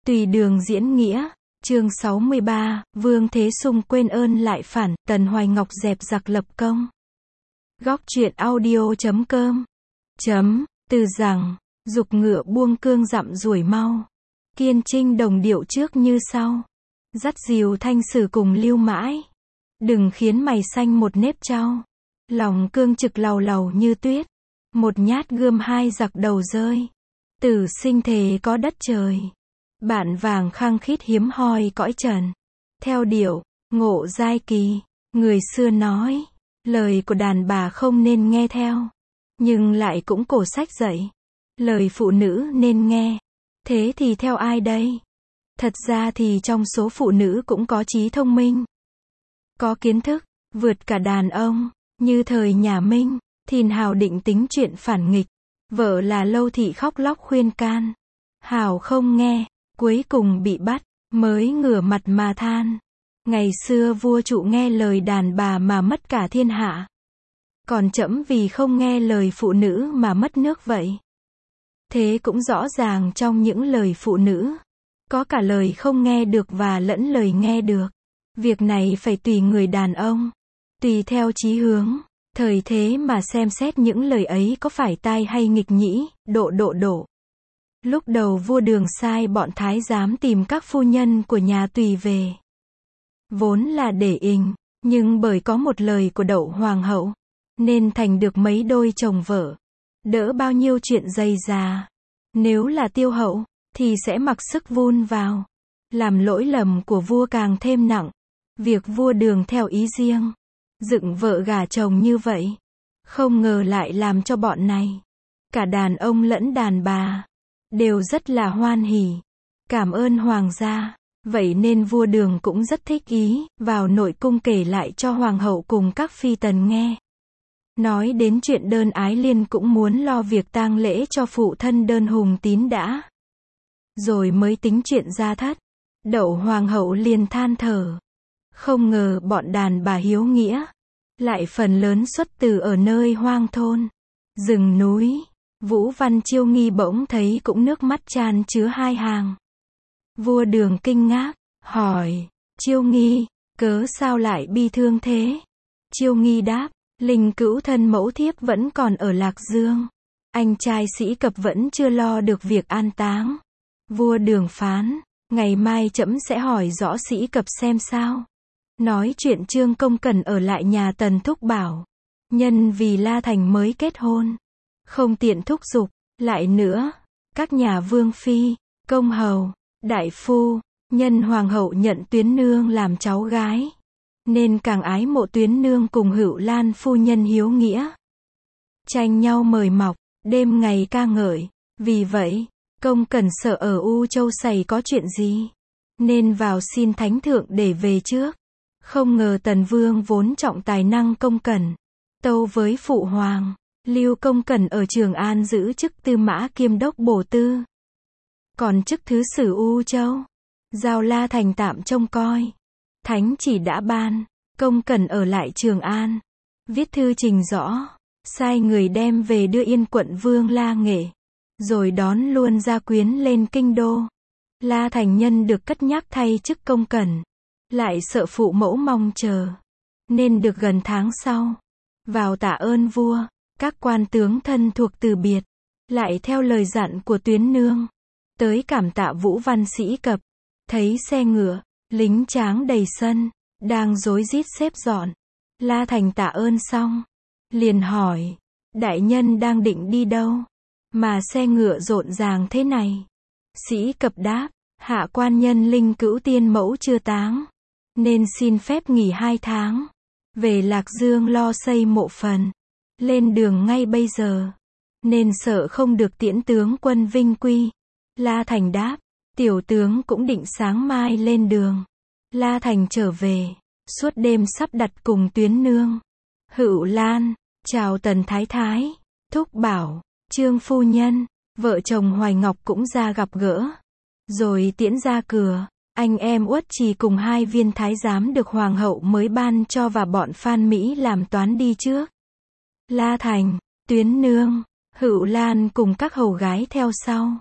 Tùy đường diễn nghĩa, chương 63, Vương Thế Sung quên ơn lại phản, Tần Hoài Ngọc dẹp giặc lập công. Góc truyện audio.com Từ rằng, dục ngựa buông cương dặm đuổi mau. Kiên trinh đồng điệu trước như sau. Dắt dìu thanh sử cùng lưu mãi. Đừng khiến mày xanh một nếp trau. Lòng cương trực lầu lầu như tuyết. Một nhát gươm hai giặc đầu rơi. Tử sinh thề có đất trời. Bản vàng khăng khít hiếm hoi cõi trần. Theo điệu, Ngộ Giai Kỳ, người xưa nói, lời của đàn bà không nên nghe theo. Nhưng lại cũng cổ sách dạy, lời phụ nữ nên nghe. Thế thì theo ai đây? Thật ra thì trong số phụ nữ cũng có trí thông minh. Có kiến thức, vượt cả đàn ông, như thời nhà Minh, Thìn Hào định tính chuyện phản nghịch. Vợ là Lâu Thị khóc lóc khuyên can. Hào không nghe, cuối cùng bị bắt, mới ngửa mặt mà than. Ngày xưa vua Trụ nghe lời đàn bà mà mất cả thiên hạ. Còn trẫm vì không nghe lời phụ nữ mà mất nước vậy. Thế cũng rõ ràng trong những lời phụ nữ, có cả lời không nghe được và lẫn lời nghe được. Việc này phải tùy người đàn ông, tùy theo chí hướng, thời thế mà xem xét những lời ấy có phải tai hay nghịch nhĩ, độ. Lúc đầu vua Đường sai bọn thái giám tìm các phu nhân của nhà Tùy về. Vốn là để ình, nhưng bởi có một lời của Đậu Hoàng hậu, nên thành được mấy đôi chồng vợ. Đỡ bao nhiêu chuyện dày dà. Nếu là Tiêu hậu, thì sẽ mặc sức vun vào. Làm lỗi lầm của vua càng thêm nặng. Việc vua Đường theo ý riêng, dựng vợ gả chồng như vậy, không ngờ lại làm cho bọn này, cả đàn ông lẫn đàn bà, đều rất là hoan hỉ. Cảm ơn hoàng gia. Vậy nên vua Đường cũng rất thích ý, vào nội cung kể lại cho hoàng hậu cùng các phi tần nghe. Nói đến chuyện Đơn Ái Liên cũng muốn lo việc tang lễ cho phụ thân Đơn Hùng Tín đã. Rồi mới tính chuyện gia thất. Đậu hoàng hậu liền than thở. Không ngờ bọn đàn bà hiếu nghĩa, lại phần lớn xuất từ ở nơi hoang thôn, rừng núi. Vũ Văn Chiêu Nghi bỗng thấy cũng nước mắt chan chứa hai hàng. Vua Đường kinh ngạc, hỏi, Chiêu Nghi, cớ sao lại bi thương thế? Chiêu Nghi đáp, linh cữu thân mẫu thiếp vẫn còn ở Lạc Dương. Anh trai Sĩ Cập vẫn chưa lo được việc an táng. Vua Đường phán, ngày mai trẫm sẽ hỏi rõ Sĩ Cập xem sao. Nói chuyện Trương Công cần ở lại nhà Tần thúc bảo. Nhân vì La Thành mới kết hôn, không tiện thúc giục. Lại nữa, các nhà vương phi, công hầu, đại phu, nhân hoàng hậu nhận Tuyến nương làm cháu gái, nên càng ái mộ Tuyến nương cùng Hữu Lan phu nhân hiếu nghĩa. Tranh nhau mời mọc, đêm ngày ca ngợi. Vì vậy, Công Cẩn sợ ở U Châu xảy có chuyện gì, nên vào xin thánh thượng để về trước. Không ngờ Tần Vương vốn trọng tài năng Công Cẩn, tâu với phụ hoàng, lưu Công Cẩn ở Trường An giữ chức Tư Mã Kiêm Đốc bổ tư. Còn chức thứ sử U Châu, giao La Thành tạm trông coi. Thánh chỉ đã ban, Công Cẩn ở lại Trường An. Viết thư trình rõ, sai người đem về đưa Yên quận Vương La Nghệ, rồi đón luôn gia quyến lên kinh đô. La Thành nhân được cất nhắc thay chức Công Cẩn, lại sợ phụ mẫu mong chờ, nên được gần tháng sau, vào tạ ơn vua. Các quan tướng thân thuộc từ biệt, lại theo lời dặn của Tuyến nương, tới cảm tạ Vũ Văn Sĩ Cập. Thấy xe ngựa, lính tráng đầy sân, đang rối rít xếp dọn. La Thành tạ ơn xong, liền hỏi, đại nhân đang định đi đâu, mà xe ngựa rộn ràng thế này? Sĩ Cập đáp, hạ quan nhân linh cữu tiên mẫu chưa táng, nên xin phép nghỉ 2 tháng, về Lạc Dương lo xây mộ phần. Lên đường ngay bây giờ, nên sợ không được tiễn tướng quân vinh quy. La Thành đáp, tiểu tướng cũng định sáng mai lên đường. La Thành trở về, suốt đêm sắp đặt cùng Tuyến nương, Hữu Lan, chào Tần Thái Thái, Thúc Bảo, Trương Phu Nhân, vợ chồng Hoài Ngọc cũng ra gặp gỡ. Rồi tiễn ra cửa, anh em Uất Trì cùng 2 viên thái giám được Hoàng hậu mới ban cho và bọn Phan Mỹ làm toán đi trước. La Thành, Tuyến nương, Hữu Lan cùng các hầu gái theo sau.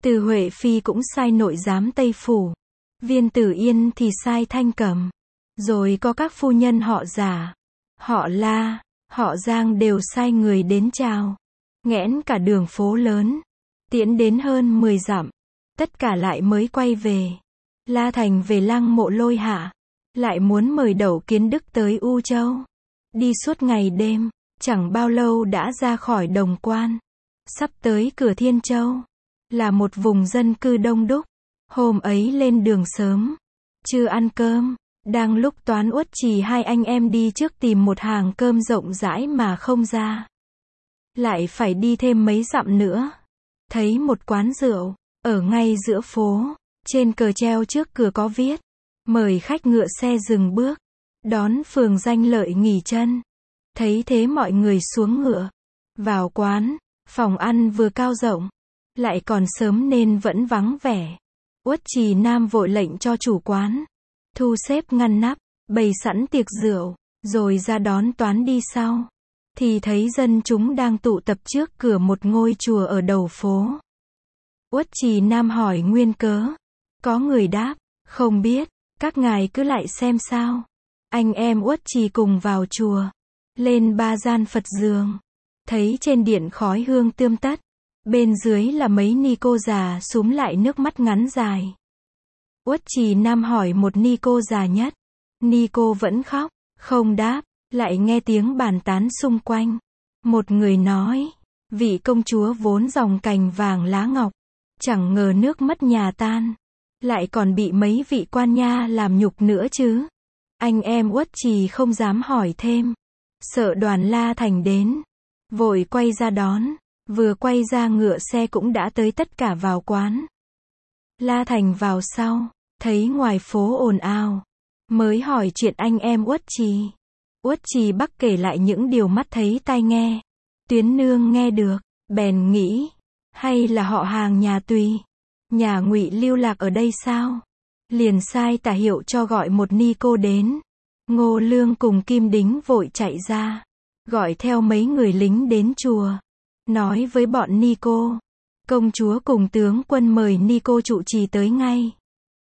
Từ Huệ Phi cũng sai nội giám Tây Phủ. Viên Tử Yên thì sai Thanh Cẩm. Rồi có các phu nhân họ Giả, họ La, họ Giang đều sai người đến chào. Nghẽn cả đường phố lớn. Tiễn đến hơn 10 dặm. Tất cả lại mới quay về. La Thành về lăng Mộ Lôi Hạ. Lại muốn mời Đẩu Kiến Đức tới U Châu. Đi suốt ngày đêm. Chẳng bao lâu đã ra khỏi Đồng Quan. Sắp tới cửa Thiên Châu. Là một vùng dân cư đông đúc. Hôm ấy lên đường sớm. Chưa ăn cơm. Đang lúc Toán Uất Trì hai anh em đi trước tìm một hàng cơm rộng rãi mà không ra. Lại phải đi thêm mấy dặm nữa. Thấy một quán rượu. Ở ngay giữa phố. Trên cờ treo trước cửa có viết. Mời khách ngựa xe dừng bước. Đón phường Danh Lợi nghỉ chân. Thấy thế mọi người xuống ngựa. Vào quán. Phòng ăn vừa cao rộng. Lại còn sớm nên vẫn vắng vẻ. Uất Trì Nam vội lệnh cho chủ quán. Thu xếp ngăn nắp. Bày sẵn tiệc rượu. Rồi ra đón Toán đi sau. Thì thấy dân chúng đang tụ tập trước cửa một ngôi chùa ở đầu phố. Uất Trì Nam hỏi nguyên cớ. Có người đáp. Không biết. Các ngài cứ lại xem sao. Anh em Uất Trì cùng vào chùa. Lên 3 gian Phật giường. Thấy trên điện khói hương tươm tất. Bên dưới là mấy ni cô già súm lại nước mắt ngắn dài. Uất Trì Nam hỏi một ni cô già nhất. Ni cô vẫn khóc, không đáp. Lại nghe tiếng bàn tán xung quanh. Một người nói. Vị công chúa vốn dòng cành vàng lá ngọc. Chẳng ngờ nước mất nhà tan. Lại còn bị mấy vị quan nha làm nhục nữa chứ. Anh em Uất Trì không dám hỏi thêm. Sợ đoàn La Thành đến. Vội quay ra đón. Vừa quay ra ngựa xe cũng đã tới tất cả vào quán. La Thành vào sau. Thấy ngoài phố ồn ào. Mới hỏi chuyện anh em Uất Trì. Uất Trì Bắc kể lại những điều mắt thấy tai nghe. Tuyến nương nghe được. Bèn nghĩ. Hay là họ hàng nhà Tùy. Nhà Ngụy lưu lạc ở đây sao? Liền sai tả hiệu cho gọi một ni cô đến. Ngô Lương cùng Kim Đính vội chạy ra. Gọi theo mấy người lính đến chùa. Nói với bọn ni cô. Công chúa cùng tướng quân mời ni cô trụ trì tới ngay.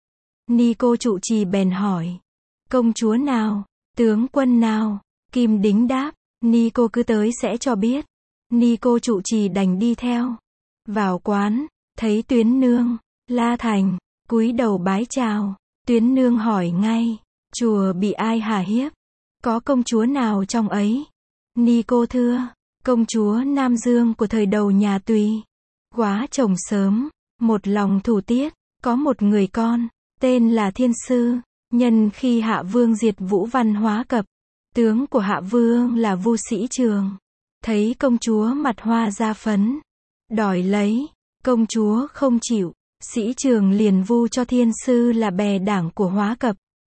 Ni cô trụ trì bèn hỏi. Công chúa nào? Tướng quân nào? Kim Đính đáp. Ni cô cứ tới sẽ cho biết. Ni cô trụ trì đành đi theo. Vào quán. Thấy Tuyến nương. La Thành. Cúi đầu bái chào. Tuyến nương hỏi ngay. Chùa bị ai hà hiếp? Có công chúa nào trong ấy? Ni cô thưa. Công chúa Nam Dương của thời đầu nhà Tùy. Quá chồng sớm. Một lòng thủ tiết. Có một người con. Tên là Thiên Sư. Nhân khi Hạ Vương diệt Vũ Văn Hóa Cập. Tướng của Hạ Vương là Vu Sĩ Trường. Thấy công chúa mặt hoa da phấn. Đòi lấy. Công chúa không chịu. Sĩ Trường liền vu cho Thiên Sư là bè đảng của Hóa Cập.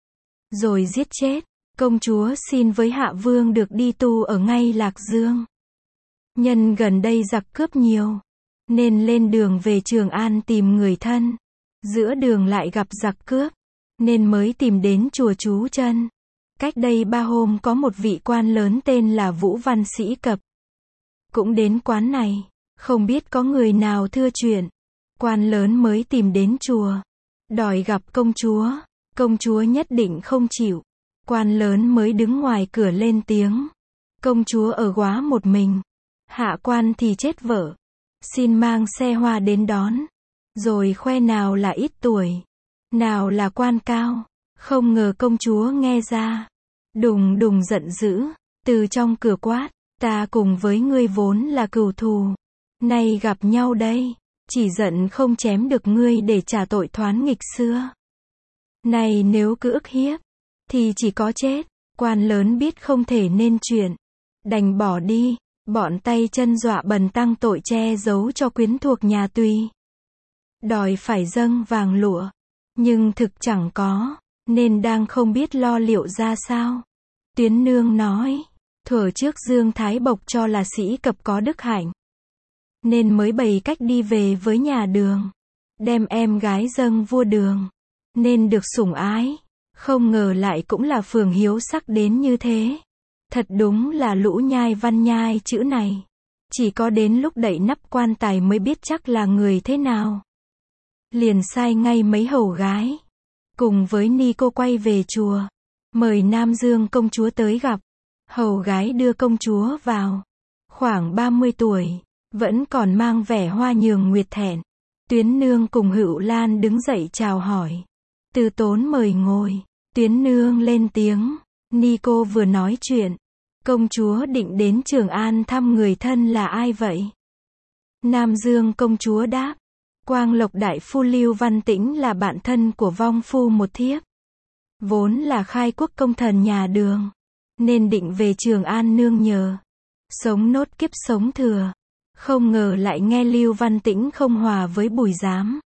Rồi giết chết. Công chúa xin với Hạ Vương được đi tu ở ngay Lạc Dương. Nhân gần đây giặc cướp nhiều. Nên lên đường về Trường An tìm người thân. Giữa đường lại gặp giặc cướp. Nên mới tìm đến chùa trú chân. Cách đây 3 hôm có một vị quan lớn tên là Vũ Văn Sĩ Cập. Cũng đến quán này. Không biết có người nào thưa chuyện. Quan lớn mới tìm đến chùa. Đòi gặp công chúa. Công chúa nhất định không chịu. Quan lớn mới đứng ngoài cửa lên tiếng. Công chúa ở góa một mình. Hạ quan thì chết vợ. Xin mang xe hoa đến đón. Rồi khoe nào là ít tuổi. Nào là quan cao. Không ngờ công chúa nghe ra. Đùng đùng giận dữ. Từ trong cửa quát. Ta cùng với ngươi vốn là cừu thù. Nay gặp nhau đây. Chỉ giận không chém được ngươi để trả tội thoán nghịch xưa. Này nếu cứ ức hiếp. Thì chỉ có chết. Quan lớn biết không thể nên chuyện. Đành bỏ đi. Bọn tay chân dọa bần tăng tội che giấu cho quyến thuộc nhà Tùy. Đòi phải dâng vàng lụa. Nhưng thực chẳng có. Nên đang không biết lo liệu ra sao. Tuyến nương nói. Thuở trước Dương Thái Bộc cho là Sĩ Cập có đức hạnh. Nên mới bày cách đi về với nhà Đường. Đem em gái dâng vua Đường. Nên được sủng ái. Không ngờ lại cũng là phường hiếu sắc đến như thế. Thật đúng là lũ nhai văn nhai chữ này. Chỉ có đến lúc đậy nắp quan tài mới biết chắc là người thế nào. liền sai ngay mấy hầu gái, cùng với ni cô quay về chùa, mời Nam Dương công chúa tới gặp. Hầu gái đưa công chúa vào, khoảng 30 tuổi, vẫn còn mang vẻ hoa nhường nguyệt thẹn. Tuyến nương cùng Hữu Lan đứng dậy chào hỏi. Từ Tốn mời ngồi, Tuyến nương lên tiếng, ni cô vừa nói chuyện, công chúa định đến Trường An thăm người thân là ai vậy? Nam Dương công chúa đáp, Quang Lộc đại phu Lưu Văn Tĩnh là bạn thân của vong phu một thiếp. Vốn là khai quốc công thần nhà Đường, nên định về Trường An nương nhờ, sống nốt kiếp sống thừa. Không ngờ lại nghe Lưu Văn Tĩnh không hòa với Bùi Giám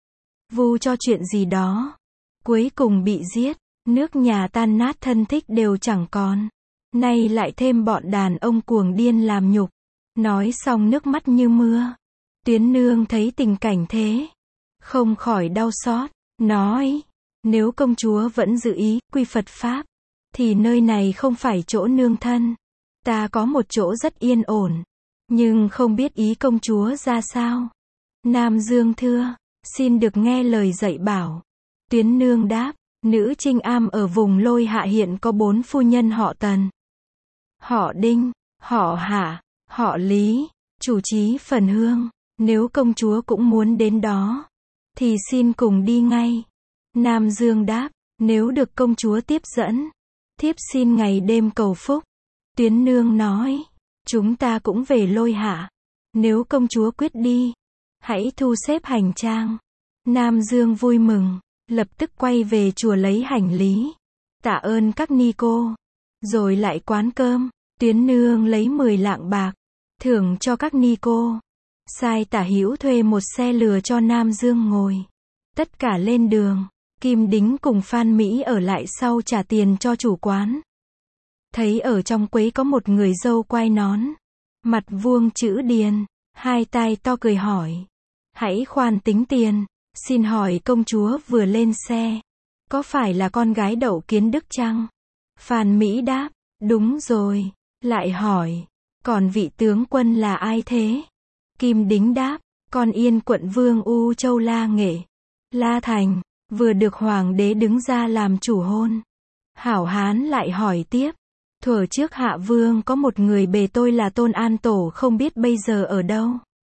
vu cho chuyện gì đó, cuối cùng bị giết, nước nhà tan nát thân thích đều chẳng còn. Nay lại thêm bọn đàn ông cuồng điên làm nhục. Nói xong nước mắt như mưa. Tuyến nương thấy tình cảnh thế, không khỏi đau xót, nói, nếu công chúa vẫn giữ ý quy Phật Pháp, thì nơi này không phải chỗ nương thân. Ta có một chỗ rất yên ổn, nhưng không biết ý công chúa ra sao. Nam Dương thưa, xin được nghe lời dạy bảo. Tuyến nương đáp, nữ Trinh Am ở vùng Lôi Hạ hiện có 4 phu nhân họ Tần, họ Đinh, họ Hạ, họ Lý, chủ trì phần hương. Nếu công chúa cũng muốn đến đó, thì xin cùng đi ngay. Nam Dương đáp, nếu được công chúa tiếp dẫn, thiếp xin ngày đêm cầu phúc. Tuyến nương nói, chúng ta cũng về Lôi Hạ. Nếu công chúa quyết đi, hãy thu xếp hành trang. Nam Dương vui mừng, lập tức quay về chùa lấy hành lý, tạ ơn các ni cô, rồi lại quán cơm. Tuyến nương lấy 10 lạng bạc, thưởng cho các ni cô, sai Tả Hữu thuê một xe lừa cho Nam Dương ngồi. Tất cả lên đường, Kim Đính cùng Phan Mỹ ở lại sau trả tiền cho chủ quán. Thấy ở trong quấy có một người dâu quai nón, mặt vuông chữ điền, hai tai to cười hỏi, hãy khoan tính tiền, xin hỏi công chúa vừa lên xe, có phải là con gái Đậu Kiến Đức chăng? Phan Mỹ đáp, đúng rồi. Lại hỏi, còn vị tướng quân là ai thế? Kim Đính đáp, con Yên quận vương U Châu La Nghệ, La Thành, vừa được hoàng đế đứng ra làm chủ hôn. Hảo hán lại hỏi tiếp, thuở trước Hạ Vương có một người bề tôi là Tôn An Tổ không biết bây giờ ở đâu?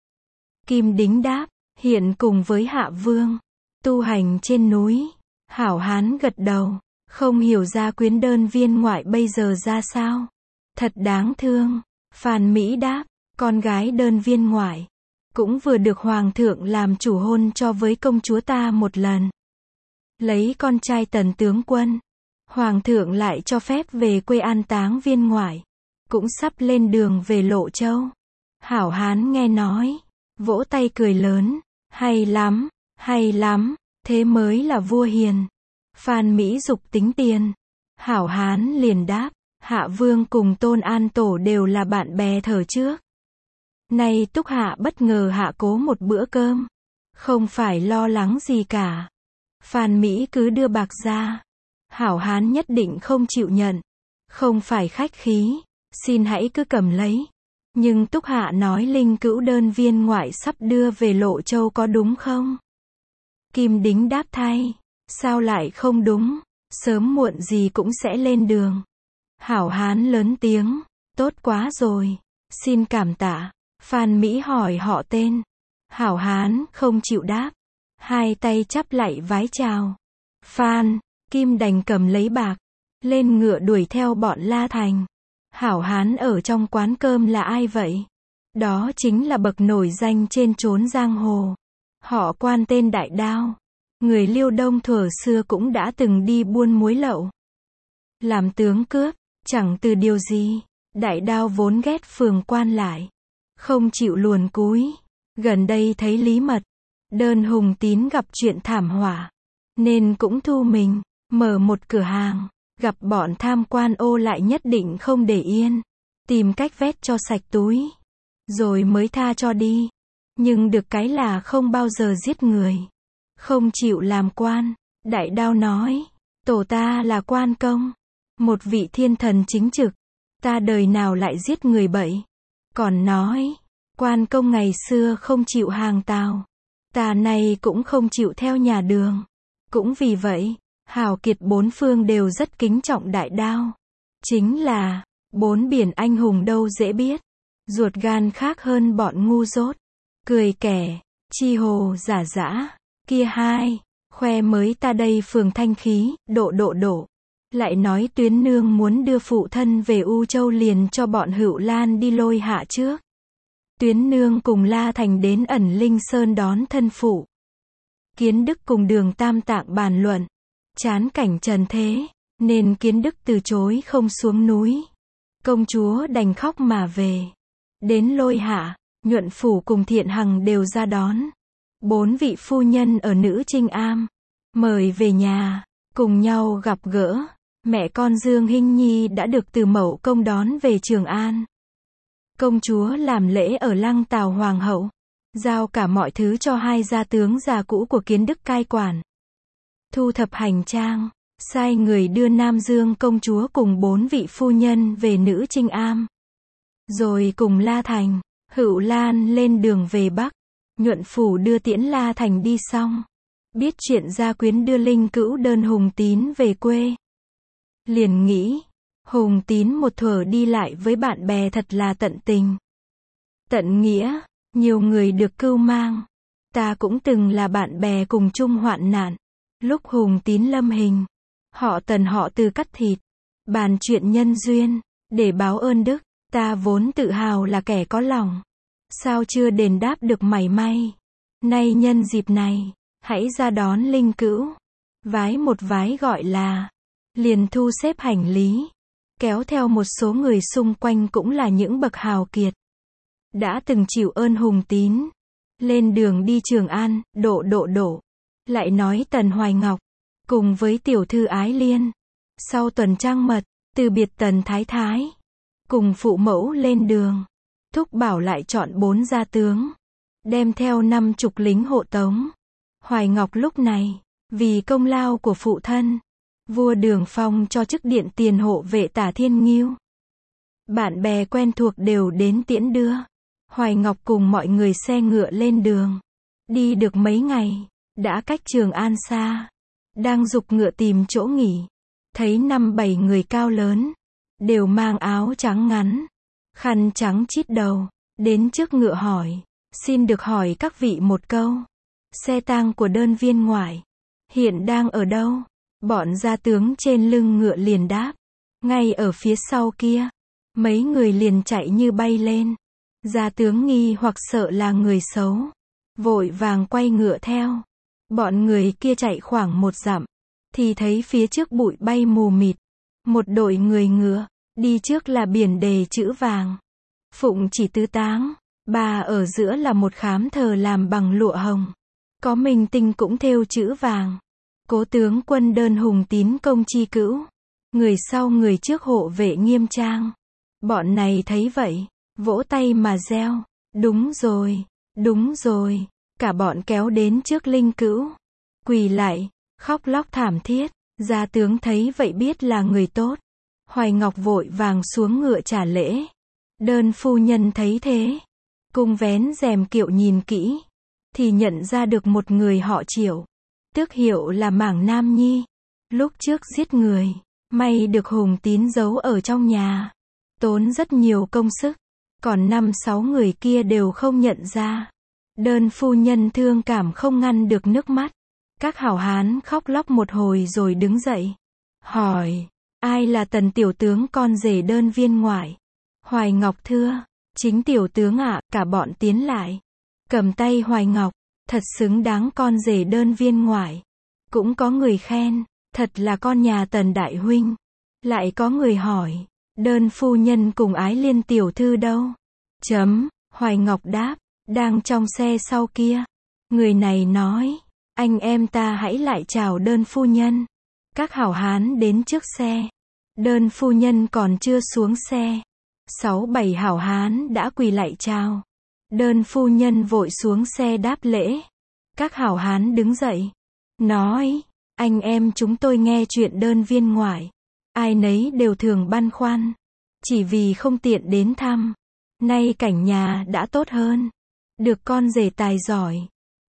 Kim Đính đáp, hiện cùng với Hạ Vương, tu hành trên núi. Hảo hán gật đầu, không hiểu ra Quyến Đơn viên ngoại bây giờ ra sao. Thật đáng thương. Phan Mỹ đáp, con gái Đơn viên ngoại cũng vừa được hoàng thượng làm chủ hôn cho với công chúa ta một lần. Lấy con trai Tần tướng quân, hoàng thượng lại cho phép về quê an táng viên ngoại, cũng sắp lên đường về Lộ Châu. Hảo hán nghe nói, vỗ tay cười lớn, hay lắm, thế mới là vua hiền. Phan Mỹ giục tính tiền. Hảo hán liền đáp, Hạ Vương cùng Tôn An Tổ đều là bạn bè thời trước. Nay Túc Hạ bất ngờ hạ cố một bữa cơm, không phải lo lắng gì cả. Phan Mỹ cứ đưa bạc ra. Hảo hán nhất định không chịu nhận, không phải khách khí, xin hãy cứ cầm lấy. Nhưng Túc Hạ nói Linh Cữu Đơn viên ngoại sắp đưa về Lộ Châu có đúng không? Kim Đính đáp thay, sao lại không đúng, sớm muộn gì cũng sẽ lên đường. Hảo hán lớn tiếng, tốt quá rồi, xin cảm tạ. Phan Mỹ hỏi họ tên. Hảo hán không chịu đáp, hai tay chắp lạy vái chào. Phan, Kim đành cầm lấy bạc, lên ngựa đuổi theo bọn La Thành. Hảo hán ở trong quán cơm là ai vậy? Đó chính là bậc nổi danh trên chốn giang hồ. Họ Quan tên Đại Đao. Người Liêu Đông thuở xưa cũng đã từng đi buôn muối lậu, làm tướng cướp, chẳng từ điều gì. Đại Đao vốn ghét phường quan lại, không chịu luồn cúi. Gần đây thấy Lý Mật, Đơn Hùng Tín gặp chuyện thảm họa, nên cũng thu mình, mở một cửa hàng. Gặp bọn tham quan ô lại nhất định không để yên, tìm cách vét cho sạch túi, rồi mới tha cho đi. Nhưng được cái là không bao giờ giết người, không chịu làm quan. Đại Đao nói, tổ ta là quan công, một vị thiên thần chính trực, ta đời nào lại giết người bậy. Còn nói, quan công ngày xưa không chịu hàng tào, Ta nay cũng không chịu theo nhà Đường. Cũng vì vậy, hào kiệt bốn phương đều rất kính trọng Đại Đao. Chính là, bốn biển anh hùng đâu dễ biết. Ruột gan khác hơn bọn ngu dốt. Cười kẻ, chi hồ giả dã. Kia hai, khoe mới ta đây phường thanh khí, độ. Lại nói Tuyến nương muốn đưa phụ thân về U Châu liền cho bọn Hữu Lan đi Lôi Hạ trước. Tuyến nương cùng La Thành đến Ẩn Linh Sơn đón thân phụ. Kiến Đức cùng Đường Tam Tạng bàn luận. Chán cảnh trần thế, nên Kiến Đức từ chối không xuống núi. Công chúa đành khóc mà về. Đến Lôi Hạ, Nhuận Phủ cùng Thiện Hằng đều ra đón. 4 vị phu nhân ở Nữ Trinh Am. Mời về nhà, cùng nhau gặp gỡ. Mẹ con Dương Hinh Nhi đã được Từ Mậu Công đón về Trường An. Công chúa làm lễ ở lăng Tào Hoàng hậu. Giao cả mọi thứ cho hai gia tướng già cũ của Kiến Đức cai quản. Thu thập hành trang, sai người đưa Nam Dương công chúa cùng 4 vị phu nhân về Nữ Trinh Am. Rồi cùng La Thành, Hữu Lan lên đường về Bắc. Nhuận Phủ đưa tiễn La Thành đi xong. Biết chuyện gia quyến đưa Linh Cữu đơn Hùng Tín về quê. Liền nghĩ, Hùng Tín một thuở đi lại với bạn bè thật là tận tình. Tận nghĩa, nhiều người được cưu mang. Ta cũng từng là bạn bè cùng chung hoạn nạn. Lúc Hùng Tín lâm hình, họ Tần họ Từ cắt thịt. Bàn chuyện nhân duyên, để báo ơn đức, ta vốn tự hào là kẻ có lòng. Sao chưa đền đáp được mảy may. Nay nhân dịp này, hãy ra đón Linh Cữu. Vái một vái gọi là, liền thu xếp hành lý. Kéo theo một số người xung quanh cũng là những bậc hào kiệt. Đã từng chịu ơn Hùng Tín. Lên đường đi Trường An, độ. Lại nói Tần Hoài Ngọc, cùng với tiểu thư Ái Liên. Sau tuần trăng mật, từ biệt Tần Thái Thái. Cùng phụ mẫu lên đường. Thúc bảo lại chọn 4 gia tướng. Đem theo 50 lính hộ tống. Hoài Ngọc lúc này, vì công lao của phụ thân, vua Đường Phong cho chức điện tiền hộ vệ Tả Thiên Ngưu. Bạn bè quen thuộc đều đến tiễn đưa. Hoài Ngọc cùng mọi người xe ngựa lên đường. Đi được mấy ngày, đã cách Trường An xa. Đang giục ngựa tìm chỗ nghỉ. Thấy 5-7 người cao lớn, đều mang áo trắng ngắn, khăn trắng chít đầu. Đến trước ngựa hỏi, xin được hỏi các vị một câu. Xe tang của đơn viên ngoại hiện đang ở đâu? Bọn gia tướng trên lưng ngựa liền đáp, ngay ở phía sau kia. Mấy người liền chạy như bay lên. Gia tướng nghi hoặc sợ là người xấu, vội vàng quay ngựa theo. Bọn người kia chạy khoảng 1 dặm, thì thấy phía trước bụi bay mù mịt. Một đội người ngựa, đi trước là biển đề chữ vàng. Phụng chỉ tứ táng, bà ở giữa là một khám thờ làm bằng lụa hồng. Có minh tinh cũng thêu chữ vàng. Cố tướng quân đơn Hùng Tín công chi cữu. Người sau người trước hộ vệ nghiêm trang. Bọn này thấy vậy, vỗ tay mà reo. Đúng rồi. Cả bọn kéo đến trước Linh Cữu. Quỳ lại, khóc lóc thảm thiết. Gia tướng thấy vậy biết là người tốt. Hoài Ngọc vội vàng xuống ngựa trả lễ. Đơn phu nhân thấy thế, cung vén rèm kiệu nhìn kỹ, thì nhận ra được một người họ Triệu, tước hiệu là Mảng Nam Nhi. Lúc trước giết người, may được Hùng Tín giấu ở trong nhà, tốn rất nhiều công sức, còn 5-6 người kia đều không nhận ra. Đơn phu nhân thương cảm không ngăn được nước mắt. Các hảo hán khóc lóc một hồi rồi đứng dậy, hỏi, ai là Tần tiểu tướng con rể đơn viên ngoại? Hoài Ngọc thưa, chính tiểu tướng ạ. Cả bọn tiến lại, cầm tay Hoài Ngọc, thật xứng đáng con rể đơn viên ngoại. Cũng có người khen, thật là con nhà Tần đại huynh. Lại có người hỏi, đơn phu nhân cùng Ái Liên tiểu thư đâu? Hoài Ngọc đáp, đang trong xe sau kia. Người này nói, anh em ta hãy lại chào đơn phu nhân. Các hảo hán đến trước xe. Đơn phu nhân còn chưa xuống xe, 6-7 hảo hán đã quỳ lại chào. Đơn phu nhân vội xuống xe đáp lễ. Các hảo hán đứng dậy, nói, anh em chúng tôi nghe chuyện đơn viên ngoại, ai nấy đều thường băn khoăn, chỉ vì không tiện đến thăm. Nay cảnh nhà đã tốt hơn, được con rể tài giỏi,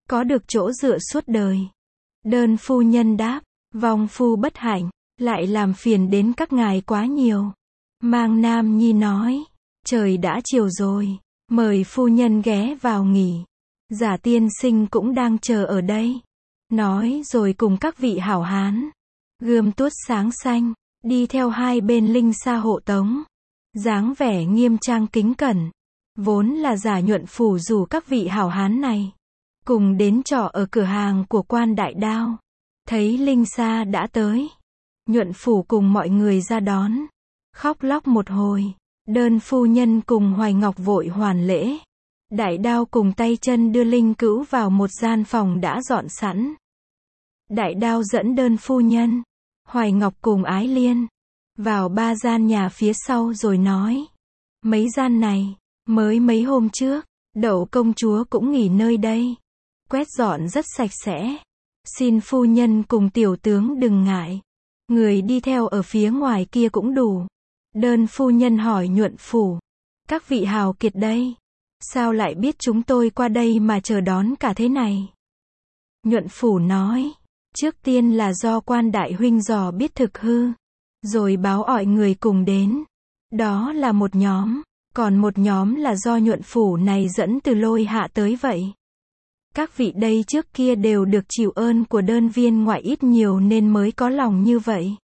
có được chỗ dựa suốt đời. Đơn phu nhân đáp, vong phu bất hạnh, lại làm phiền đến các ngài quá nhiều. Mang Nam Nhi nói, trời đã chiều rồi, mời phu nhân ghé vào nghỉ. Giả tiên sinh cũng đang chờ ở đây. Nói rồi cùng các vị hảo hán, gươm tuốt sáng xanh, đi theo hai bên linh xa hộ tống. Dáng vẻ nghiêm trang kính cẩn. Vốn là Giả Nhuận Phủ rủ các vị hảo hán này cùng đến trọ ở cửa hàng của quan đại đao. Thấy linh xa đã tới, Nhuận Phủ cùng mọi người ra đón. Khóc lóc một hồi, Đơn phu nhân cùng Hoài Ngọc vội hoàn lễ. Đại đao cùng tay chân đưa Linh Cữu vào một gian phòng đã dọn sẵn. Đại đao dẫn Đơn phu nhân, Hoài Ngọc cùng Ái Liên vào 3 gian nhà phía sau rồi nói, mấy gian này, mới mấy hôm trước, Đậu công chúa cũng nghỉ nơi đây. Quét dọn rất sạch sẽ. Xin phu nhân cùng tiểu tướng đừng ngại. Người đi theo ở phía ngoài kia cũng đủ. Đơn phu nhân hỏi Nhuận Phủ, các vị hào kiệt đây, sao lại biết chúng tôi qua đây mà chờ đón cả thế này? Nhuận Phủ nói, trước tiên là do quan đại huynh dò biết thực hư, rồi báo ọi người cùng đến. Đó là một nhóm, còn một nhóm là do Nhuận Phủ này dẫn từ Lôi Hạ tới vậy. Các vị đây trước kia đều được chịu ơn của đơn viên ngoại ít nhiều nên mới có lòng như vậy.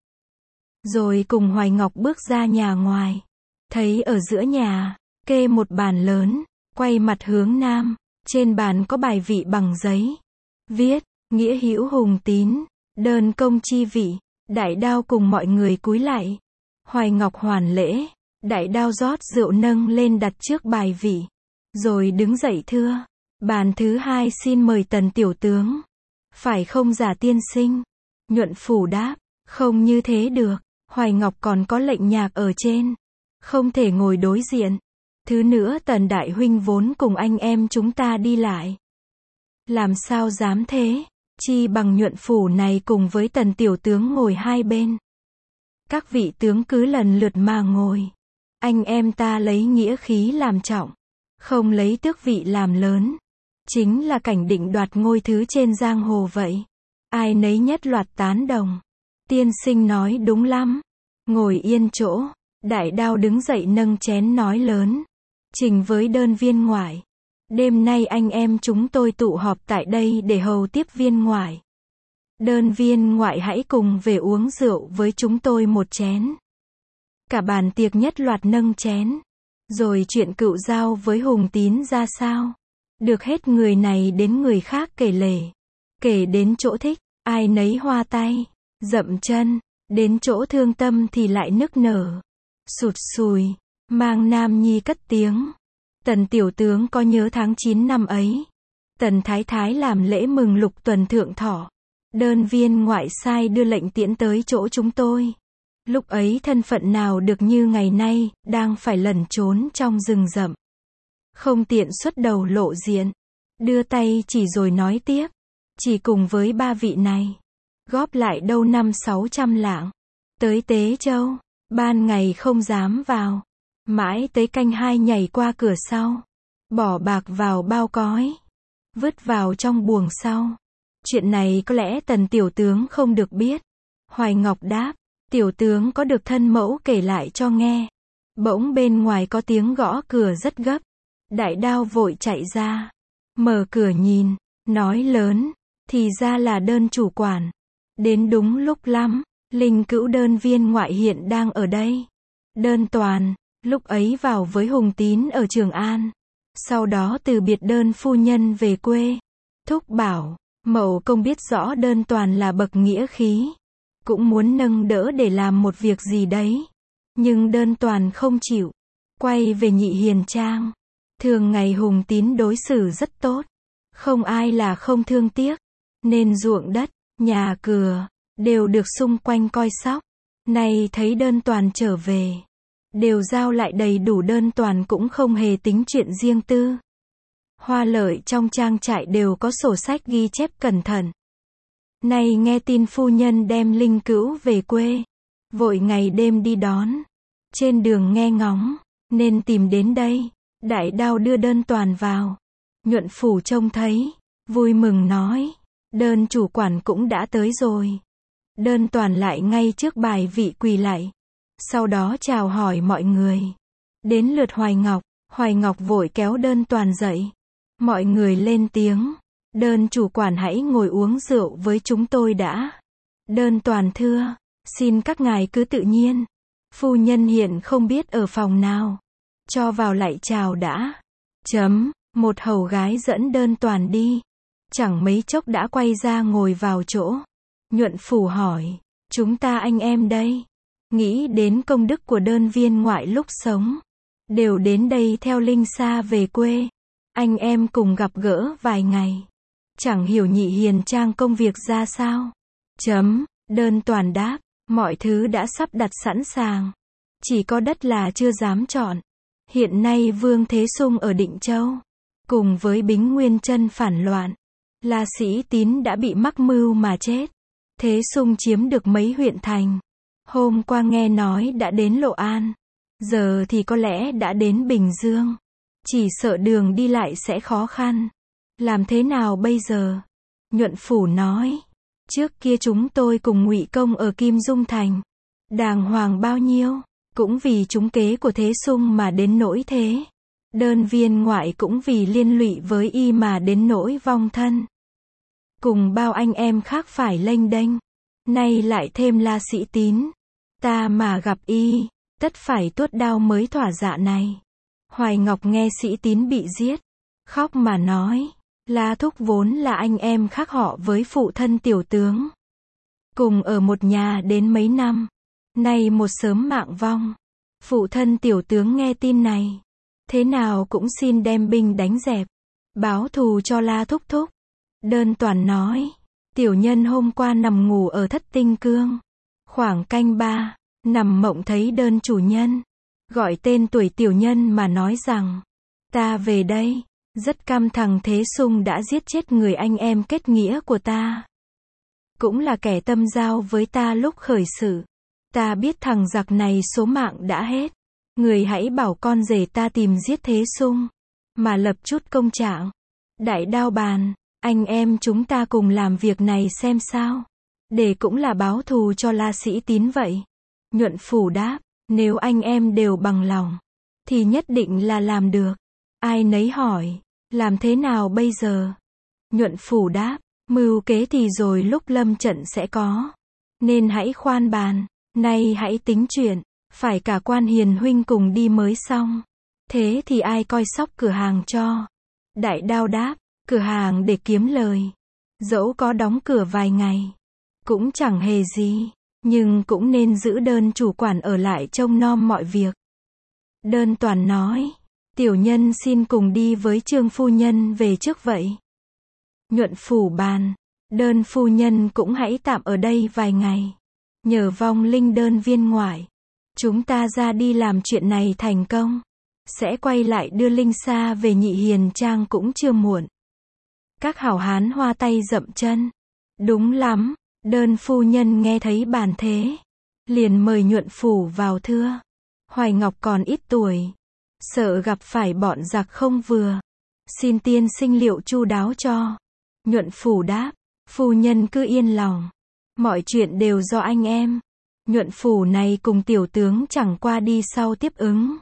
Rồi cùng Hoài Ngọc bước ra nhà ngoài. Thấy ở giữa nhà, kê một bàn lớn, quay mặt hướng nam. Trên bàn có bài vị bằng giấy. Viết, nghĩa hữu hùng tín, đơn công chi vị. Đại đao cùng mọi người cúi lại. Hoài Ngọc hoàn lễ. Đại đao rót rượu nâng lên đặt trước bài vị. Rồi đứng dậy thưa. Bàn thứ hai xin mời Tần tiểu tướng. Phải không Giả tiên sinh? Nhuận Phủ đáp, không như thế được. Hoài Ngọc còn có lệnh nhạc ở trên, không thể ngồi đối diện. Thứ nữa Tần đại huynh vốn cùng anh em chúng ta đi lại, làm sao dám thế? Chi bằng Nhuận Phủ này cùng với Tần tiểu tướng ngồi hai bên. Các vị tướng cứ lần lượt mà ngồi. Anh em ta lấy nghĩa khí làm trọng, không lấy tước vị làm lớn. Chính là cảnh định đoạt ngôi thứ trên giang hồ vậy. Ai nấy nhất loạt tán đồng. Tiên sinh nói đúng lắm. Ngồi yên chỗ. Đại đao đứng dậy nâng chén nói lớn. Trình với đơn viên ngoại. Đêm nay anh em chúng tôi tụ họp tại đây để hầu tiếp viên ngoại. Đơn viên ngoại hãy cùng về uống rượu với chúng tôi một chén. Cả bàn tiệc nhất loạt nâng chén. Rồi chuyện cựu giao với Hùng Tín ra sao? Được hết người này đến người khác kể lể. Kể đến chỗ thích, ai nấy hoa tay, dậm chân. Đến chỗ thương tâm thì lại nức nở, sụt sùi. Mang Nam Nhi cất tiếng. Tần tiểu tướng có nhớ tháng 9 năm ấy. Tần thái thái làm lễ mừng lục tuần thượng thọ. Đơn viên ngoại sai đưa lệnh tiễn tới chỗ chúng tôi. Lúc ấy thân phận nào được như ngày nay, đang phải lẩn trốn trong rừng rậm. Không tiện xuất đầu lộ diện. Đưa tay chỉ rồi nói tiếp. Chỉ cùng với 3 vị này. Góp lại đâu 500-600 lạng. Tới Tế Châu. Ban ngày không dám vào. Mãi tới canh 2 nhảy qua cửa sau. Bỏ bạc vào bao cói. Vứt vào trong buồng sau. Chuyện này có lẽ Tần tiểu tướng không được biết. Hoài Ngọc đáp. Tiểu tướng có được thân mẫu kể lại cho nghe. Bỗng bên ngoài có tiếng gõ cửa rất gấp. Đại đao vội chạy ra. Mở cửa nhìn. Nói lớn. Thì ra là đơn chủ quản. Đến đúng lúc lắm. Linh Cữu đơn viên ngoại hiện đang ở đây. Đơn toàn. Lúc ấy vào với Hùng Tín ở Trường An. Sau đó từ biệt đơn phu nhân về quê. Thúc bảo. Mậu công biết rõ đơn toàn là bậc nghĩa khí. Cũng muốn nâng đỡ để làm một việc gì đấy. Nhưng đơn toàn không chịu. Quay về Nhị Hiền Trang. Thường ngày Hùng Tín đối xử rất tốt. Không ai là không thương tiếc. Nên ruộng đất, nhà cửa, đều được xung quanh coi sóc. Nay thấy đơn toàn trở về. Đều giao lại đầy đủ, đơn toàn cũng không hề tính chuyện riêng tư. Hoa lợi trong trang trại đều có sổ sách ghi chép cẩn thận. Nay nghe tin phu nhân đem Linh Cữu về quê. Vội ngày đêm đi đón. Trên đường nghe ngóng, nên tìm đến đây. Đại đao đưa đơn toàn vào. Nhuận Phủ trông thấy. vui mừng nói. Đơn chủ quản cũng đã tới rồi. Đơn Toàn lại ngay trước bài vị quỳ lạy. Sau đó chào hỏi mọi người. Đến lượt Hoài Ngọc vội kéo Đơn Toàn dậy. Mọi người lên tiếng. Đơn chủ quản hãy ngồi uống rượu với chúng tôi đã. Đơn Toàn thưa. Xin các ngài cứ tự nhiên. Phu nhân hiện không biết ở phòng nào. Cho vào lại chào đã. Một hầu gái dẫn Đơn Toàn đi. Chẳng mấy chốc đã quay ra ngồi vào chỗ. Nhuận Phủ hỏi. Chúng ta anh em đây. Nghĩ đến công đức của Đơn viên ngoại lúc sống. Đều đến đây theo Linh Sa về quê. Anh em cùng gặp gỡ vài ngày. Chẳng hiểu nhị hiền trang công việc ra sao. Đơn Toàn đáp. Mọi thứ đã sắp đặt sẵn sàng. Chỉ có đất là chưa dám chọn. Hiện nay Vương Thế Sung ở Định Châu. Cùng với Bính Nguyên Trân phản loạn. La Sĩ Tín đã bị mắc mưu mà chết. Thế Sung chiếm được mấy huyện thành. Hôm qua nghe nói đã đến Lộ An. Giờ thì có lẽ đã đến Bình Dương. Chỉ sợ đường đi lại sẽ khó khăn. Làm thế nào bây giờ? Nhuận Phủ nói. Trước kia chúng tôi cùng Ngụy Công ở Kim Dung Thành. Đàng hoàng bao nhiêu. Cũng vì trúng kế của Thế Sung mà đến nỗi thế. Đơn viên ngoại cũng vì liên lụy với y mà đến nỗi vong thân. Cùng bao anh em khác phải lênh đênh. Nay lại thêm La Sĩ Tín. Ta mà gặp y, tất phải tuốt đao mới thỏa dạ này. Hoài Ngọc nghe Sĩ Tín bị giết. Khóc mà nói. La Thúc vốn là anh em khác họ với phụ thân tiểu tướng. Cùng ở một nhà đến mấy năm. Nay một sớm mạng vong. Phụ thân tiểu tướng nghe tin này. Thế nào cũng xin đem binh đánh dẹp. Báo thù cho La Thúc Thúc. Đơn Toàn nói. Tiểu nhân hôm qua nằm ngủ ở Thất Tinh Cương. Khoảng canh 3. Nằm mộng thấy Đơn chủ nhân. Gọi tên tuổi tiểu nhân mà nói rằng. Ta về đây. Rất căm thằng Thế Sung đã giết chết người anh em kết nghĩa của ta. Cũng là kẻ tâm giao với ta lúc khởi sự. Ta biết thằng giặc này số mạng đã hết. Người hãy bảo con rể ta tìm giết Thế Sung. Mà lập chút công trạng. Đại đao bàn. Anh em chúng ta cùng làm việc này xem sao. Để cũng là báo thù cho La Sĩ Tín vậy. Nhuận Phủ đáp. Nếu anh em đều bằng lòng. Thì nhất định là làm được. Ai nấy hỏi. Làm thế nào bây giờ? Nhuận Phủ đáp. Mưu kế thì rồi lúc lâm trận sẽ có. Nên hãy khoan bàn. Nay hãy tính chuyện. Phải cả quan hiền huynh cùng đi mới xong. Thế thì ai coi sóc cửa hàng cho? Đại đao đáp. Cửa hàng để kiếm lời. Dẫu có đóng cửa vài ngày. Cũng chẳng hề gì. Nhưng cũng nên giữ Đơn chủ quản ở lại trông nom mọi việc. Đơn Toàn nói. Tiểu nhân xin cùng đi với Trương phu nhân về trước vậy. Nhuận Phủ bàn. Đơn phu nhân cũng hãy tạm ở đây vài ngày. Nhờ vong linh Đơn viên ngoại. Chúng ta ra đi làm chuyện này thành công. Sẽ quay lại đưa Linh Sa về Nhị Hiền Trang cũng chưa muộn. Các hảo hán hoa tay dậm chân. Đúng lắm. Đơn phu nhân nghe thấy bàn thế. Liền mời Nhuận Phủ vào thưa. Hoài Ngọc còn ít tuổi. Sợ gặp phải bọn giặc không vừa. Xin tiên sinh liệu chu đáo cho. Nhuận Phủ đáp. Phu nhân cứ yên lòng. Mọi chuyện đều do anh em. Nhuận Phủ này cùng tiểu tướng chẳng qua đi sau tiếp ứng.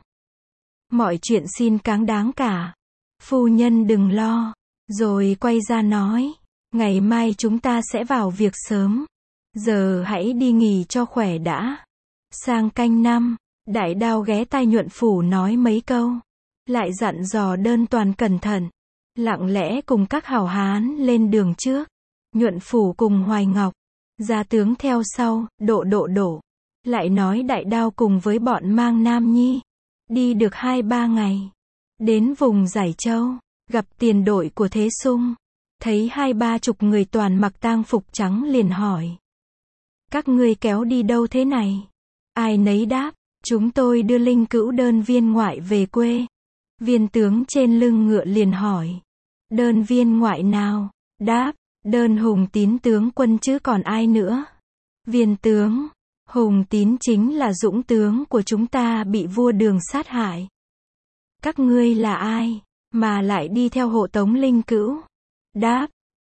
Mọi chuyện xin cáng đáng cả. Phu nhân đừng lo. Rồi quay ra nói. Ngày mai chúng ta sẽ vào việc sớm. Giờ hãy đi nghỉ cho khỏe đã. Sang canh 5. Đại đao ghé tai Nhuận Phủ nói mấy câu. Lại dặn dò Đơn Toàn cẩn thận. Lặng lẽ cùng các hảo hán lên đường trước. Nhuận Phủ cùng Hoài Ngọc. Gia tướng theo sau, đổ. Lại nói đại đao cùng với bọn mang Nam Nhi. Đi được 2-3 ngày. Đến vùng Giải Châu. Gặp tiền đội của Thế Sung. Thấy 20-30 người toàn mặc tang phục trắng liền hỏi. Các ngươi kéo đi đâu thế này? Ai nấy đáp. Chúng tôi đưa linh cữu Đơn viên ngoại về quê. Viên tướng trên lưng ngựa liền hỏi. Đơn viên ngoại nào? Đáp. Đơn Hùng Tín tướng quân chứ còn ai nữa? Viên tướng. Hùng Tín chính là dũng tướng của chúng ta bị vua Đường sát hại. Các ngươi là ai? Mà lại đi theo hộ tống linh cữu? Đáp.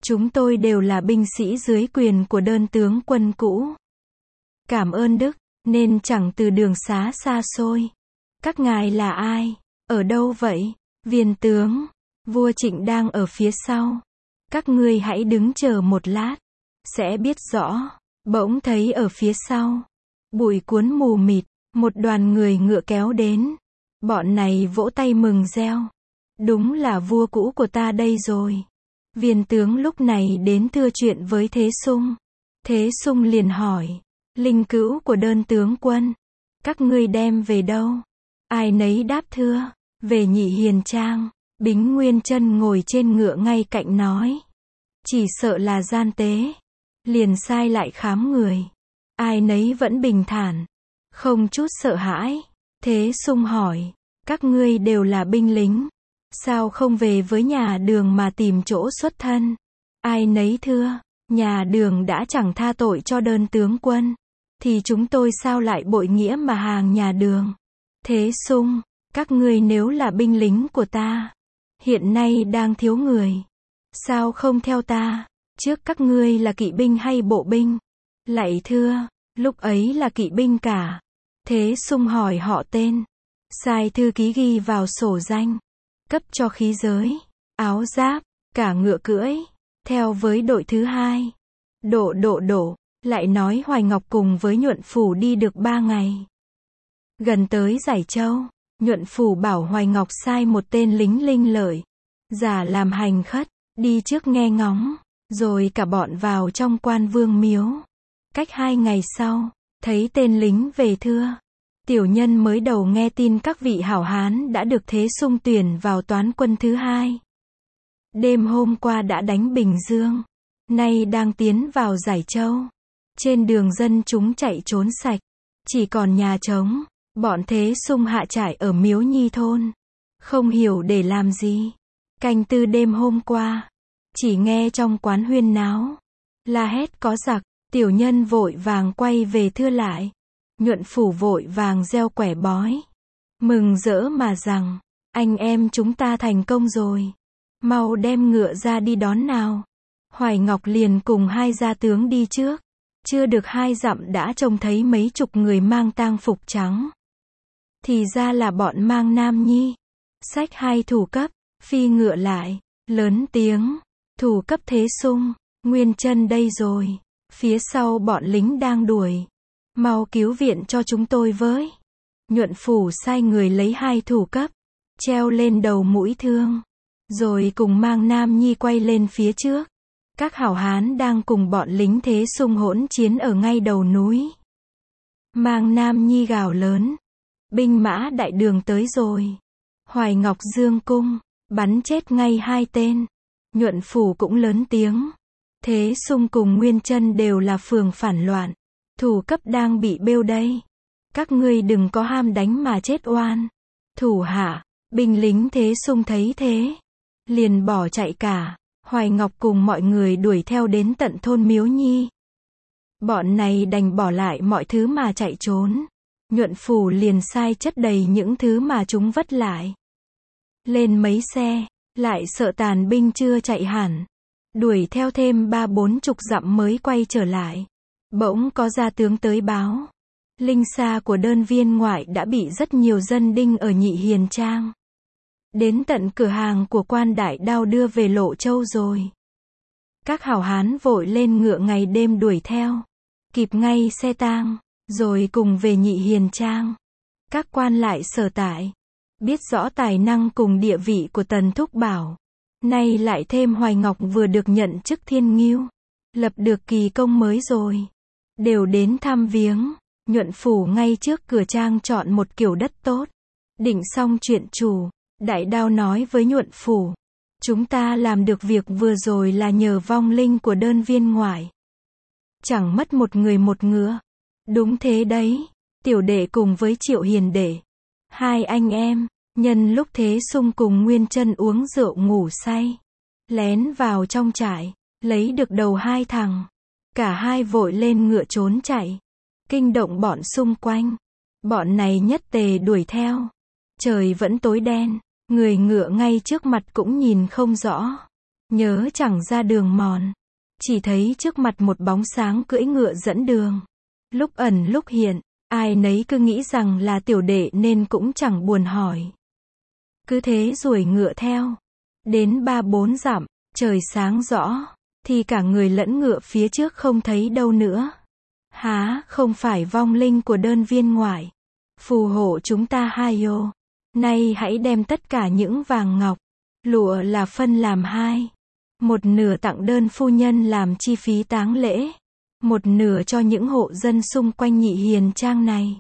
Chúng tôi đều là binh sĩ dưới quyền của đơn tướng quân cũ. Cảm ơn Đức, nên chẳng từ đường xá xa xôi. Các ngài là ai? Ở đâu vậy? Viên tướng, vua Trịnh đang ở phía sau. Các ngươi hãy đứng chờ một lát, sẽ biết rõ. Bỗng thấy ở phía sau, bụi cuốn mù mịt, một đoàn người ngựa kéo đến. Bọn này vỗ tay mừng reo. Đúng là vua cũ của ta đây rồi. Viên tướng lúc này đến thưa chuyện với Thế Sung. Thế Sung liền hỏi, linh cữu của đơn tướng quân, các ngươi đem về đâu? Ai nấy đáp thưa, về Nhị Hiền Trang. Bính Nguyên Chân ngồi trên ngựa ngay cạnh nói, chỉ sợ là gian tế. Liền sai lại khám người. Ai nấy vẫn bình thản, không chút sợ hãi. Thế Sung hỏi, các ngươi đều là binh lính, sao không về với nhà Đường mà tìm chỗ xuất thân? Ai nấy thưa, nhà Đường đã chẳng tha tội cho đơn tướng quân, thì chúng tôi sao lại bội nghĩa mà hàng nhà Đường? Thế Sung, các ngươi nếu là binh lính của ta, hiện nay đang thiếu người, sao không theo ta? Trước các ngươi là kỵ binh hay bộ binh? Lạy thưa, lúc ấy là kỵ binh cả. Thế Sung hỏi họ tên, sai thư ký ghi vào sổ danh, cấp cho khí giới, áo giáp, cả ngựa cưỡi, theo với đội thứ hai. Đổ, lại nói Hoài Ngọc cùng với Nhuận Phủ đi được 3 ngày. Gần tới Giải Châu, Nhuận Phủ bảo Hoài Ngọc sai một tên lính linh lợi, giả làm hành khất, đi trước nghe ngóng, rồi cả bọn vào trong Quan Vương miếu. Cách 2 ngày sau, thấy tên lính về thưa, tiểu nhân mới đầu nghe tin các vị hảo hán đã được Thế Sung tuyển vào toán quân thứ 2. Đêm hôm qua đã đánh Bình Dương, nay đang tiến vào Giải Châu. Trên đường dân chúng chạy trốn sạch, chỉ còn nhà trống. Bọn Thế Sung hạ trại ở Miếu Nhi thôn, không hiểu để làm gì. Canh tư đêm hôm qua, chỉ nghe trong quán huyên náo, la hét có giặc. Tiểu nhân vội vàng quay về thưa lại. Nhuận Phủ vội vàng gieo quẻ bói, mừng rỡ mà rằng, anh em chúng ta thành công rồi, mau đem ngựa ra đi đón nào. Hoài Ngọc liền cùng 2 gia tướng đi trước, chưa được 2 dặm đã trông thấy mấy chục người mang tang phục trắng. Thì ra là bọn Mang Nam Nhi. Xách 2 thủ cấp, phi ngựa lại, lớn tiếng, thủ cấp Thế Sung, Nguyên Chân đây rồi, phía sau bọn lính đang đuổi, mau cứu viện cho chúng tôi với. Nhuận Phủ sai người lấy 2 thủ cấp, treo lên đầu mũi thương, rồi cùng Mang Nam Nhi quay lên phía trước. Các hảo hán đang cùng bọn lính Thế Sung hỗn chiến ở ngay đầu núi. Mang Nam Nhi gào lớn, binh mã đại đường tới rồi. Hoài Ngọc dương cung, bắn chết ngay 2 tên. Nhuận Phủ cũng lớn tiếng, Thế Sung cùng Nguyên Chân đều là phường phản loạn, thủ cấp đang bị bêu đây, các ngươi đừng có ham đánh mà chết oan. Thủ hạ, binh lính Thế Sung thấy thế, liền bỏ chạy cả. Hoài Ngọc cùng mọi người đuổi theo đến tận thôn Miếu Nhi. Bọn này đành bỏ lại mọi thứ mà chạy trốn. Nhuận Phủ liền sai chất đầy những thứ mà chúng vất lại lên mấy xe, lại sợ tàn binh chưa chạy hẳn, đuổi theo thêm 30-40 dặm mới quay trở lại. Bỗng có gia tướng tới báo, linh xa của đơn viên ngoại đã bị rất nhiều dân đinh ở Nhị Hiền Trang, đến tận cửa hàng của Quan Đại Đao đưa về Lộ Châu rồi. Các hảo hán vội lên ngựa ngày đêm đuổi theo, kịp ngay xe tang, rồi cùng về Nhị Hiền Trang. Các quan lại sở tại, biết rõ tài năng cùng địa vị của Tần Thúc Bảo, nay lại thêm Hoài Ngọc vừa được nhận chức Thiên Ngưu, lập được kỳ công mới rồi, đều đến thăm viếng. Nhuận Phủ ngay trước cửa trang chọn một kiểu đất tốt, định xong chuyện chủ, Đại Đao nói với Nhuận Phủ, chúng ta làm được việc vừa rồi là nhờ vong linh của đơn viên ngoại, chẳng mất một người một ngựa. Đúng thế đấy, tiểu đệ cùng với Triệu Hiền đệ, 2 anh em, nhân lúc Thế Sung cùng Nguyên Chân uống rượu ngủ say, lén vào trong trại, lấy được đầu 2 thằng. Cả 2 vội lên ngựa trốn chạy, kinh động bọn xung quanh. Bọn này nhất tề đuổi theo. Trời vẫn tối đen, người ngựa ngay trước mặt cũng nhìn không rõ. nhớ chẳng ra đường mòn. Chỉ thấy trước mặt một bóng sáng cưỡi ngựa dẫn đường. Lúc ẩn lúc hiện, ai nấy cứ nghĩ rằng là tiểu đệ nên cũng chẳng buồn hỏi. Cứ thế ruổi ngựa theo. Đến 3-4 dặm, trời sáng rõ, thì cả người lẫn ngựa phía trước không thấy đâu nữa. Há, không phải vong linh của đơn viên ngoại. Phù hộ chúng ta hayo. Nay hãy đem tất cả những vàng ngọc, lụa là phân làm hai. Một nửa tặng đơn phu nhân làm chi phí táng lễ. Một nửa cho những hộ dân xung quanh Nhị Hiền Trang này.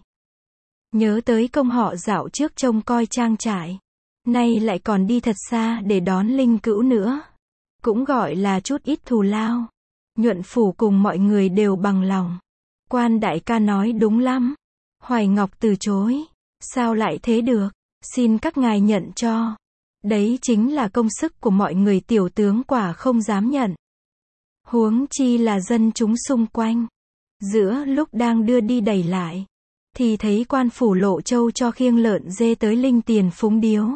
Nhớ tới công họ dạo trước trông coi trang trại. Nay lại còn đi thật xa để đón linh cữu nữa. Cũng gọi là chút ít thù lao. Nhuận Phủ cùng mọi người đều bằng lòng. Quan đại ca nói đúng lắm. Hoài Ngọc từ chối. Sao lại thế được? Xin các ngài nhận cho. Đấy chính là công sức của mọi người, tiểu tướng quả không dám nhận. Huống chi là dân chúng xung quanh. Giữa lúc đang đưa đi đẩy lại, thì thấy quan phủ Lộ Châu cho khiêng lợn dê tới linh tiền phúng điếu.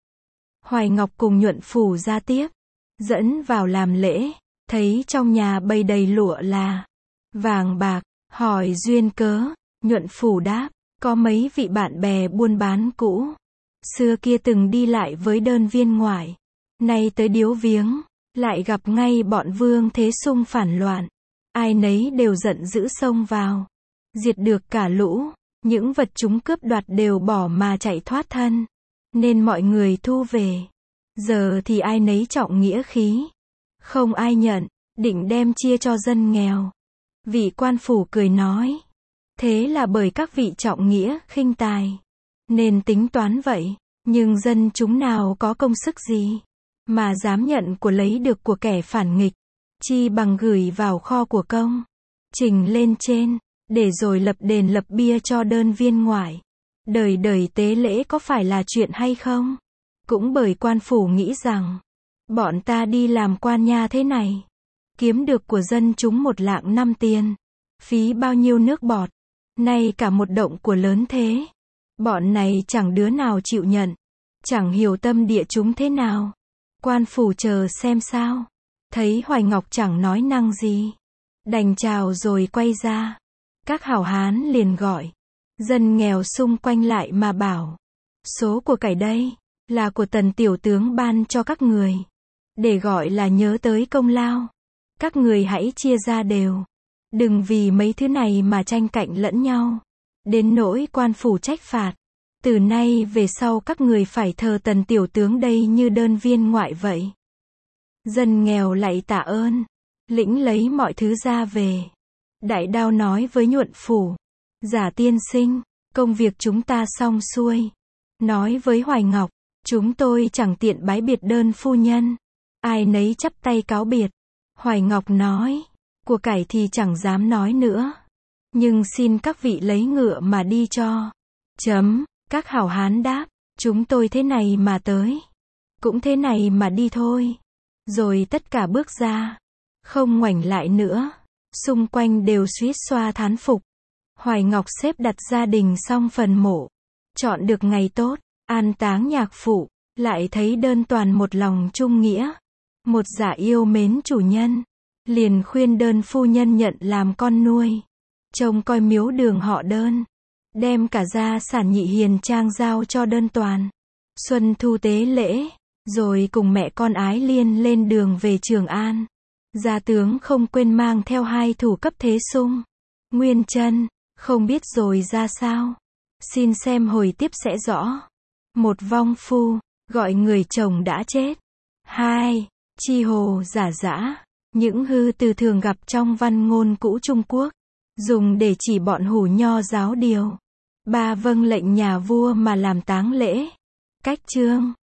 Hoài Ngọc cùng Nhuận Phủ ra tiếp, dẫn vào làm lễ, thấy trong nhà bày đầy lụa là vàng bạc, hỏi duyên cớ, Nhuận Phủ đáp, có mấy vị bạn bè buôn bán cũ, xưa kia từng đi lại với đơn viên ngoại, nay tới điếu viếng, lại gặp ngay bọn Vương Thế Sung phản loạn, ai nấy đều giận dữ xông vào, diệt được cả lũ, những vật chúng cướp đoạt đều bỏ mà chạy thoát thân, nên mọi người thu về. Giờ thì ai nấy trọng nghĩa khí, không ai nhận, định đem chia cho dân nghèo. Vị quan phủ cười nói, thế là bởi các vị trọng nghĩa khinh tài, nên tính toán vậy, nhưng dân chúng nào có công sức gì mà dám nhận của lấy được của kẻ phản nghịch, chi bằng gửi vào kho của công, trình lên trên, để rồi lập đền lập bia cho đơn viên ngoại. Đời đời tế lễ có phải là chuyện hay không? Cũng bởi quan phủ nghĩ rằng, bọn ta đi làm quan nha thế này, kiếm được của dân chúng 1 lạng 5 tiền, phí bao nhiêu nước bọt, nay cả một động của lớn thế. Bọn này chẳng đứa nào chịu nhận, chẳng hiểu tâm địa chúng thế nào. Quan phủ chờ xem sao, thấy Hoài Ngọc chẳng nói năng gì, đành chào rồi quay ra. Các hảo hán liền gọi dân nghèo xung quanh lại mà bảo, số của cải đây là của Tần tiểu tướng ban cho các người, để gọi là nhớ tới công lao. Các người hãy chia ra đều, đừng vì mấy thứ này mà tranh cạnh lẫn nhau, đến nỗi quan phủ trách phạt. Từ nay về sau các người phải thờ Tần tiểu tướng đây như đơn viên ngoại vậy. Dân nghèo lạy tạ ơn, lĩnh lấy mọi thứ ra về. Đại Đao nói với Nhuận Phủ, giả tiên sinh, công việc chúng ta xong xuôi. Nói với Hoài Ngọc, chúng tôi chẳng tiện bái biệt đơn phu nhân. Ai nấy chắp tay cáo biệt. Hoài Ngọc nói, của cải thì chẳng dám nói nữa, nhưng xin các vị lấy ngựa mà đi cho. Các hảo hán đáp, chúng tôi thế này mà tới, cũng thế này mà đi thôi. Rồi tất cả bước ra, không ngoảnh lại nữa. Xung quanh đều suýt xoa thán phục. Hoài Ngọc xếp đặt gia đình xong phần mộ, chọn được ngày tốt, an táng nhạc phụ, lại thấy đơn toàn một lòng trung nghĩa, một dạ yêu mến chủ nhân, liền khuyên đơn phu nhân nhận làm con nuôi, trông coi miếu đường họ Đơn, đem cả gia sản Nhị Hiền Trang giao cho đơn toàn. Xuân thu tế lễ, rồi cùng mẹ con Ái Liên lên đường về Trường An. Gia tướng không quên mang theo 2 thủ cấp Thế Sung, Nguyên Chân, không biết rồi ra sao. Xin xem hồi tiếp sẽ rõ. 1 vong phu, gọi người chồng đã chết. 2. Chi hồ giả dã, những hư từ thường gặp trong văn ngôn cũ Trung Quốc, dùng để chỉ bọn hủ nho giáo điều. 3. Vâng lệnh nhà vua mà làm táng lễ. Cách chương